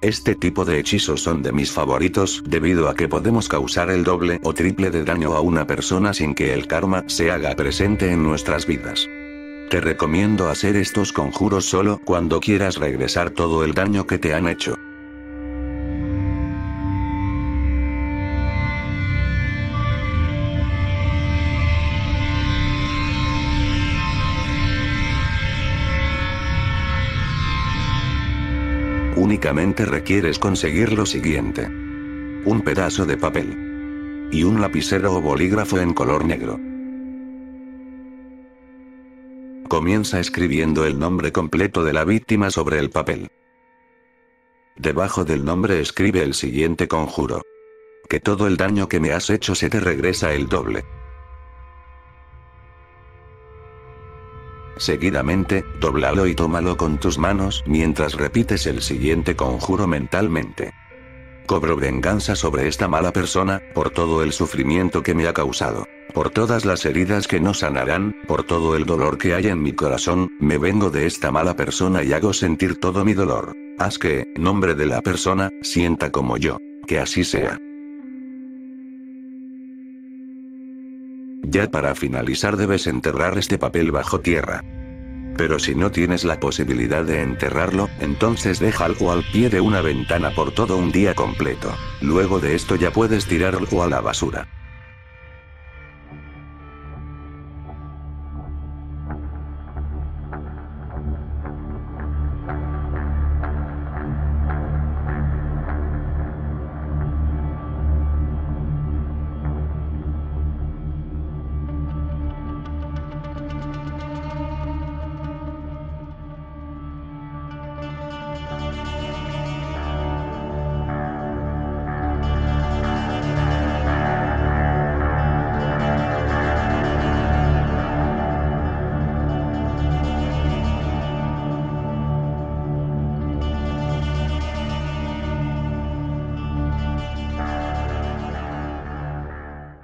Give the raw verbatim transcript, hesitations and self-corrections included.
Este tipo de hechizos son de mis favoritos debido a que podemos causar el doble o triple de daño a una persona sin que el karma se haga presente en nuestras vidas. Te recomiendo hacer estos conjuros solo cuando quieras regresar todo el daño que te han hecho. Únicamente requieres conseguir lo siguiente: un pedazo de papel y un lapicero o bolígrafo en color negro. Comienza escribiendo el nombre completo de la víctima sobre el papel. Debajo del nombre escribe el siguiente conjuro: que todo el daño que me has hecho se te regresa el doble. Seguidamente, dóblalo y tómalo con tus manos mientras repites el siguiente conjuro mentalmente. Cobro venganza sobre esta mala persona, por todo el sufrimiento que me ha causado, por todas las heridas que no sanarán, por todo el dolor que hay en mi corazón, me vengo de esta mala persona y hago sentir todo mi dolor. Haz que, en nombre de la persona, sienta como yo. Que así sea. Ya para finalizar debes enterrar este papel bajo tierra. Pero si no tienes la posibilidad de enterrarlo, entonces déjalo al pie de una ventana por todo un día completo. Luego de esto ya puedes tirarlo a la basura.